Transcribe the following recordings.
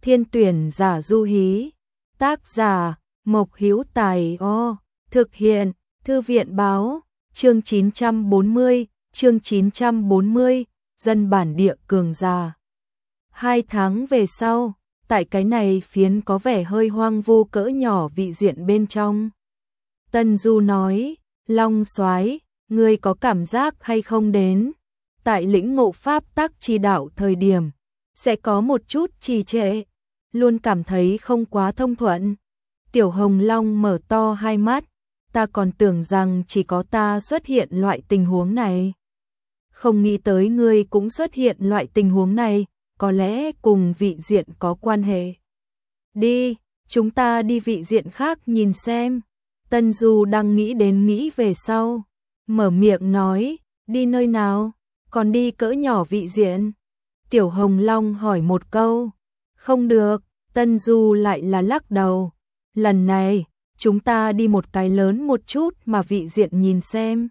Thiên tuyển giả du hí. Tác giả Mộc Hữu Tài. Thực hiện Thư viện báo. Chương 940, dân bản địa cường già. 2 tháng về sau, tại cái này phiến có vẻ hơi hoang vu cỡ nhỏ vị diện bên trong. Tân Du nói, Long Soái, ngươi có cảm giác hay không đến? Tại lĩnh ngộ pháp tắc chi đạo thời điểm, sẽ có một chút trì trệ, luôn cảm thấy không quá thông thuận. Tiểu Hồng Long mở to hai mắt, ta còn tưởng rằng chỉ có ta xuất hiện loại tình huống này. Không nghĩ tới ngươi cũng xuất hiện loại tình huống này, có lẽ cùng vị diện có quan hệ. Đi, chúng ta đi vị diện khác nhìn xem. Tân Du đang nghĩ về sau, mở miệng nói, đi nơi nào, còn đi cỡ nhỏ vị diện. Tiểu Hồng Long hỏi một câu, không được, Tân Du lại là lắc đầu. Lần này, chúng ta đi một cái lớn một chút mà vị diện nhìn xem.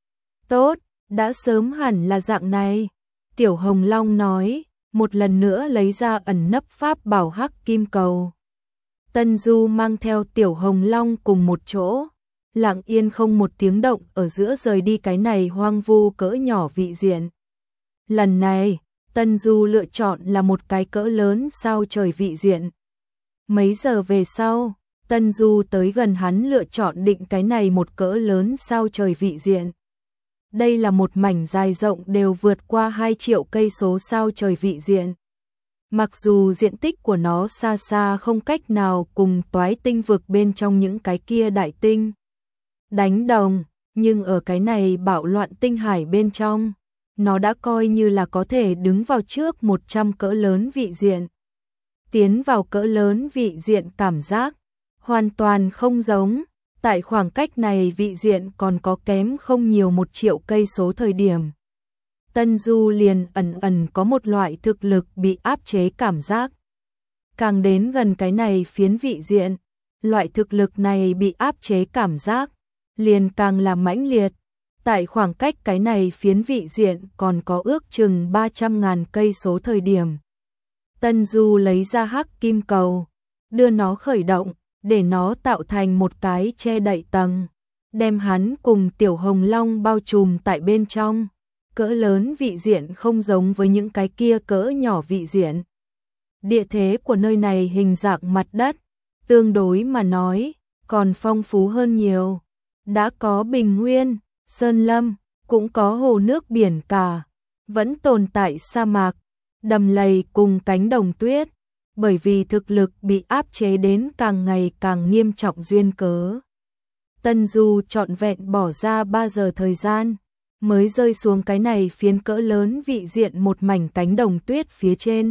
Tốt, đã sớm hẳn là dạng này. Tiểu Hồng Long nói, một lần nữa lấy ra ẩn nấp pháp bảo hắc kim cầu. Tân Du mang theo Tiểu Hồng Long cùng một chỗ, lặng yên không một tiếng động ở giữa rời đi cái này hoang vu cỡ nhỏ vị diện. Lần này, Tân Du lựa chọn là một cái cỡ lớn sao trời vị diện. Mấy giờ về sau, Tân Du tới gần hắn lựa chọn định cái này một cỡ lớn sao trời vị diện. Đây là một mảnh dài rộng đều vượt qua 2 triệu cây số sao trời vị diện. Mặc dù diện tích của nó xa xa không cách nào cùng toái tinh vực bên trong những cái kia đại tinh đánh đồng, nhưng ở cái này bạo loạn tinh hải bên trong, nó đã coi như là có thể đứng vào trước 100 cỡ lớn vị diện. Tiến vào cỡ lớn vị diện cảm giác hoàn toàn không giống, tại khoảng cách này vị diện còn có kém không nhiều 1 triệu cây số thời điểm. Tân Du liền ẩn có một loại thực lực bị áp chế cảm giác. Càng đến gần cái này phiến vị diện, loại thực lực này bị áp chế cảm giác liền càng là mãnh liệt. Tại khoảng cách cái này phiến vị diện còn có ước chừng 300.000 cây số thời điểm. Tân Du lấy ra hắc kim cầu, đưa nó khởi động, để nó tạo thành một cái che đậy tầng, đem hắn cùng Tiểu Hồng Long bao trùm tại bên trong. Cỡ lớn vị diện không giống với những cái kia cỡ nhỏ vị diện. Địa thế của nơi này hình dạng mặt đất, tương đối mà nói, còn phong phú hơn nhiều. Đã có bình nguyên, sơn lâm, cũng có hồ nước biển cả, vẫn tồn tại sa mạc, đầm lầy cùng cánh đồng tuyết, bởi vì thực lực bị áp chế đến càng ngày càng nghiêm trọng duyên cớ. Tân Du trọn vẹn bỏ ra 3 giờ thời gian, mới rơi xuống cái này phiến cỡ lớn vị diện một mảnh cánh đồng tuyết phía trên.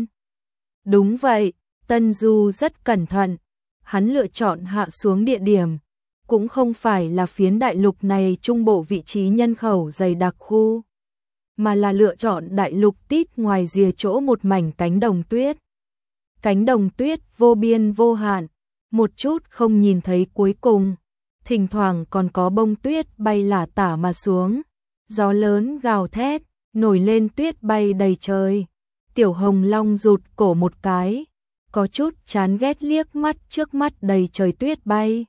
Đúng vậy, Tân Du rất cẩn thận, hắn lựa chọn hạ xuống địa điểm, cũng không phải là phiến đại lục này trung bộ vị trí nhân khẩu dày đặc khu, mà là lựa chọn đại lục tít ngoài rìa chỗ một mảnh cánh đồng tuyết. Cánh đồng tuyết vô biên vô hạn, một chút không nhìn thấy cuối cùng, thỉnh thoảng còn có bông tuyết bay lả tả mà xuống, gió lớn gào thét, nổi lên tuyết bay đầy trời. Tiểu Hồng Long rụt cổ một cái, có chút chán ghét liếc mắt trước mắt đầy trời tuyết bay.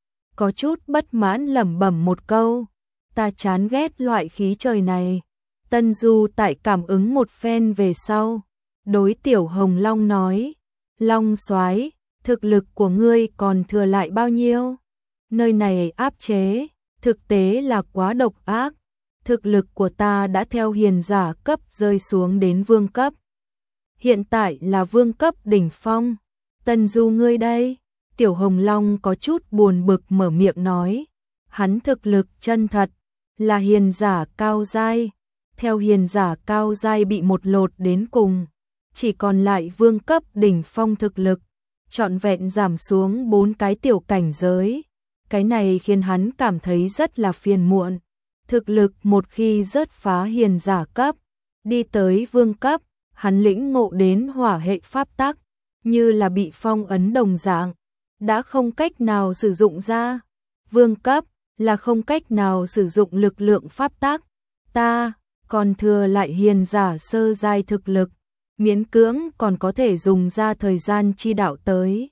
Có chút bất mãn lẩm bẩm một câu, ta chán ghét loại khí trời này. Tân Du tại cảm ứng một phen về sau, đối Tiểu Hồng Long nói, Long Soái, thực lực của ngươi còn thừa lại bao nhiêu? Nơi này áp chế, thực tế là quá độc ác. Thực lực của ta đã theo hiền giả cấp rơi xuống đến vương cấp. Hiện tại là vương cấp đỉnh phong. Tân Du ngươi đây? Tiểu Hồng Long có chút buồn bực mở miệng nói. Hắn thực lực chân thật, là hiền giả cao giai. Theo hiền giả cao giai bị một lột đến cùng, chỉ còn lại vương cấp đỉnh phong thực lực, trọn vẹn giảm xuống 4 cái tiểu cảnh giới. Cái này khiến hắn cảm thấy rất là phiền muộn. Thực lực một khi rớt phá hiền giả cấp, đi tới vương cấp, hắn lĩnh ngộ đến hỏa hệ pháp tắc, như là bị phong ấn đồng dạng, đã không cách nào sử dụng ra. Vương cấp là không cách nào sử dụng lực lượng pháp tắc. Ta còn thừa lại hiền giả sơ giai thực lực, miễn cưỡng còn có thể dùng ra thời gian chi đạo tới.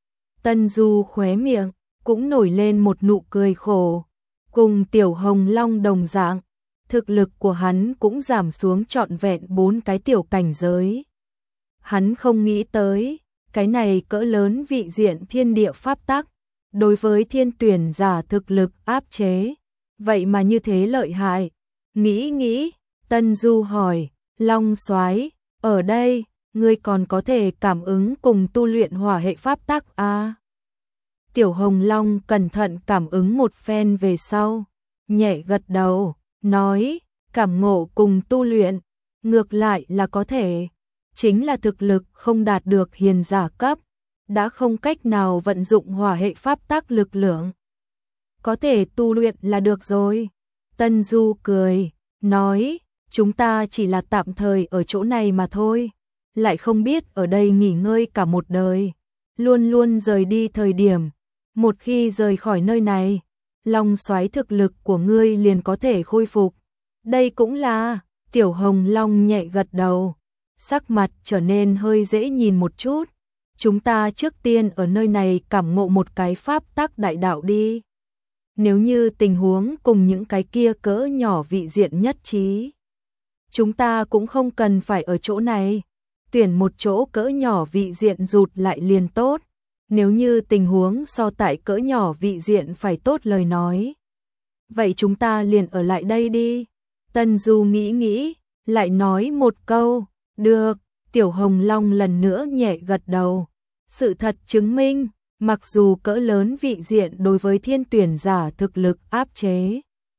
Tân Du khóe miệng cũng nổi lên một nụ cười khổ, cùng Tiểu Hồng Long đồng dạng, thực lực của hắn cũng giảm xuống trọn vẹn 4 cái tiểu cảnh giới. Hắn không nghĩ tới, cái này cỡ lớn vị diện thiên địa pháp tắc, đối với thiên tuyển giả thực lực áp chế, vậy mà như thế lợi hại. Nghĩ, Tân Du hỏi, Long Soái, ở đây, ngươi còn có thể cảm ứng cùng tu luyện hỏa hệ pháp tắc à? Tiểu Hồng Long cẩn thận cảm ứng một phen về sau, nhẹ gật đầu, nói, cảm ngộ cùng tu luyện, ngược lại là có thể, chính là thực lực không đạt được hiền giả cấp, đã không cách nào vận dụng hỏa hệ pháp tắc lực lượng. Có thể tu luyện là được rồi. Tân Du cười, nói, chúng ta chỉ là tạm thời ở chỗ này mà thôi, lại không biết ở đây nghỉ ngơi cả một đời, luôn luôn rời đi thời điểm. Một khi rời khỏi nơi này, Long Soái thực lực của ngươi liền có thể khôi phục. Đây cũng là, Tiểu Hồng Long nhẹ gật đầu, sắc mặt trở nên hơi dễ nhìn một chút. Chúng ta trước tiên ở nơi này cảm ngộ một cái pháp tắc đại đạo đi. Nếu như tình huống cùng những cái kia cỡ nhỏ vị diện nhất trí, chúng ta cũng không cần phải ở chỗ này, tuyển một chỗ cỡ nhỏ vị diện rụt lại liền tốt. Nếu như tình huống so tại cỡ nhỏ vị diện phải tốt lời nói, vậy chúng ta liền ở lại đây đi. Tân Du nghĩ, lại nói một câu, được. Tiểu Hồng Long lần nữa nhẹ gật đầu. Sự thật chứng minh, mặc dù cỡ lớn vị diện đối với thiên tuyển giả thực lực áp chế,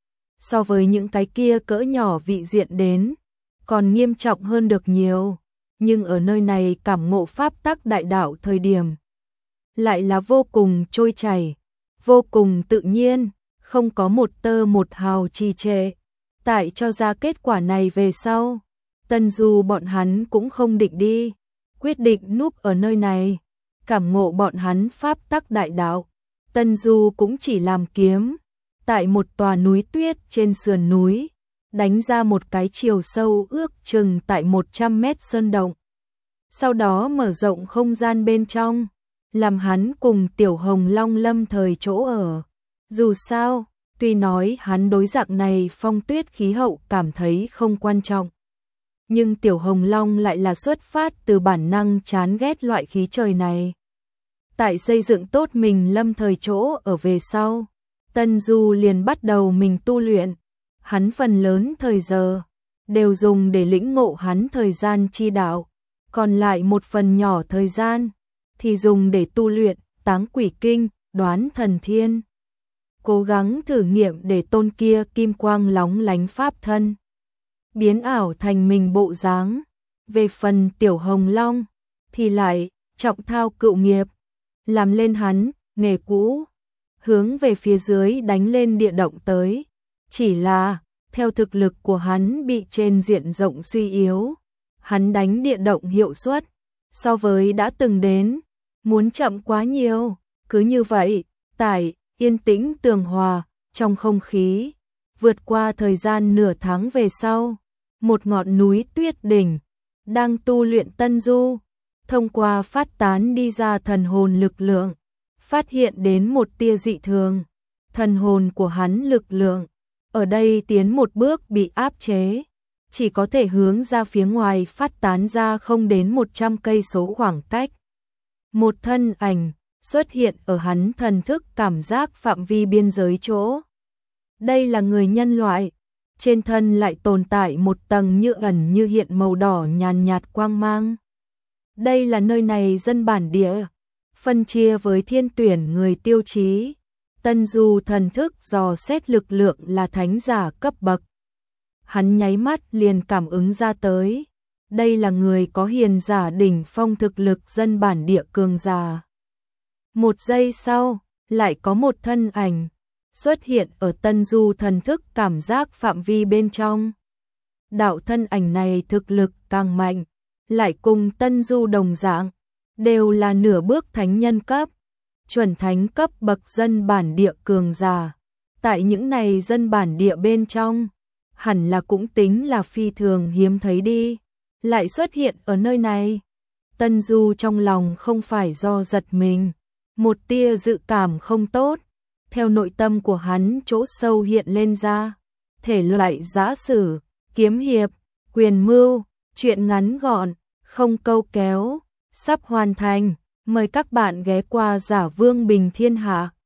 so với những cái kia cỡ nhỏ vị diện đến, còn nghiêm trọng hơn được nhiều, nhưng ở nơi này cảm ngộ pháp tắc đại đạo thời điểm, lại là vô cùng trôi chảy, vô cùng tự nhiên, không có một tơ một hào trì trệ. Tại cho ra kết quả này về sau, Tân Du bọn hắn cũng không định đi, quyết định núp ở nơi này, cảm ngộ bọn hắn pháp tắc đại đạo. Tân Du cũng chỉ làm kiếm, tại một tòa núi tuyết trên sườn núi, đánh ra một cái chiều sâu ước chừng tại 100 mét sơn động. Sau đó mở rộng không gian bên trong, làm hắn cùng Tiểu Hồng Long lâm thời chỗ ở. Dù sao, tuy nói hắn đối dạng này phong tuyết khí hậu cảm thấy không quan trọng, nhưng Tiểu Hồng Long lại là xuất phát từ bản năng chán ghét loại khí trời này. Tại xây dựng tốt mình lâm thời chỗ ở về sau, Tân Du liền bắt đầu mình tu luyện. Hắn phần lớn thời giờ đều dùng để lĩnh ngộ hắn thời gian chi đạo, còn lại một phần nhỏ thời gian thì dùng để tu luyện Táng Quỷ Kinh, Đoán Thần Thiên, cố gắng thử nghiệm để tôn kia kim quang lóng lánh pháp thân biến ảo thành mình bộ dáng. Về phần Tiểu Hồng Long thì lại trọng thao cựu nghiệp, làm lên hắn nghề cũ, hướng về phía dưới đánh lên địa động tới. Chỉ là theo thực lực của hắn bị trên diện rộng suy yếu, hắn đánh địa động hiệu suất so với đã từng đến muốn chậm quá nhiều. Cứ như vậy, tại yên tĩnh tường hòa trong không khí, vượt qua thời gian nửa tháng về sau, một ngọn núi tuyết đỉnh đang tu luyện Tân Du, thông qua phát tán đi ra thần hồn lực lượng, phát hiện đến một tia dị thường. Thần hồn của hắn lực lượng ở đây tiến một bước bị áp chế, chỉ có thể hướng ra phía ngoài phát tán ra không đến 100 cây số khoảng cách. Một thân ảnh xuất hiện ở hắn thần thức cảm giác phạm vi biên giới chỗ. Đây là người nhân loại, trên thân lại tồn tại một tầng như ẩn như hiện màu đỏ nhàn nhạt quang mang. Đây là nơi này dân bản địa, phân chia với thiên tuyển người tiêu chí. Tân Du thần thức dò xét lực lượng là thánh giả cấp bậc. Hắn nháy mắt liền cảm ứng ra tới. Đây là người có hiền giả đỉnh phong thực lực dân bản địa cường giả. Một giây sau, lại có một thân ảnh xuất hiện ở Tân Du thần thức cảm giác phạm vi bên trong. Đạo thân ảnh này thực lực càng mạnh, lại cùng Tân Du đồng dạng, đều là nửa bước thánh nhân cấp, chuẩn thánh cấp bậc dân bản địa cường giả. Tại những này dân bản địa bên trong, hẳn là cũng tính là phi thường hiếm thấy đi. lại xuất hiện ở nơi này. Tân Du trong lòng không phải do giật mình, một tia dự cảm không tốt, theo nội tâm của hắn chỗ sâu hiện lên ra. Thể loại giã sử, kiếm hiệp, quyền mưu, truyện ngắn gọn, không câu kéo, sắp hoàn thành. Mời các bạn ghé qua Giả Vương Bình Thiên Hạ.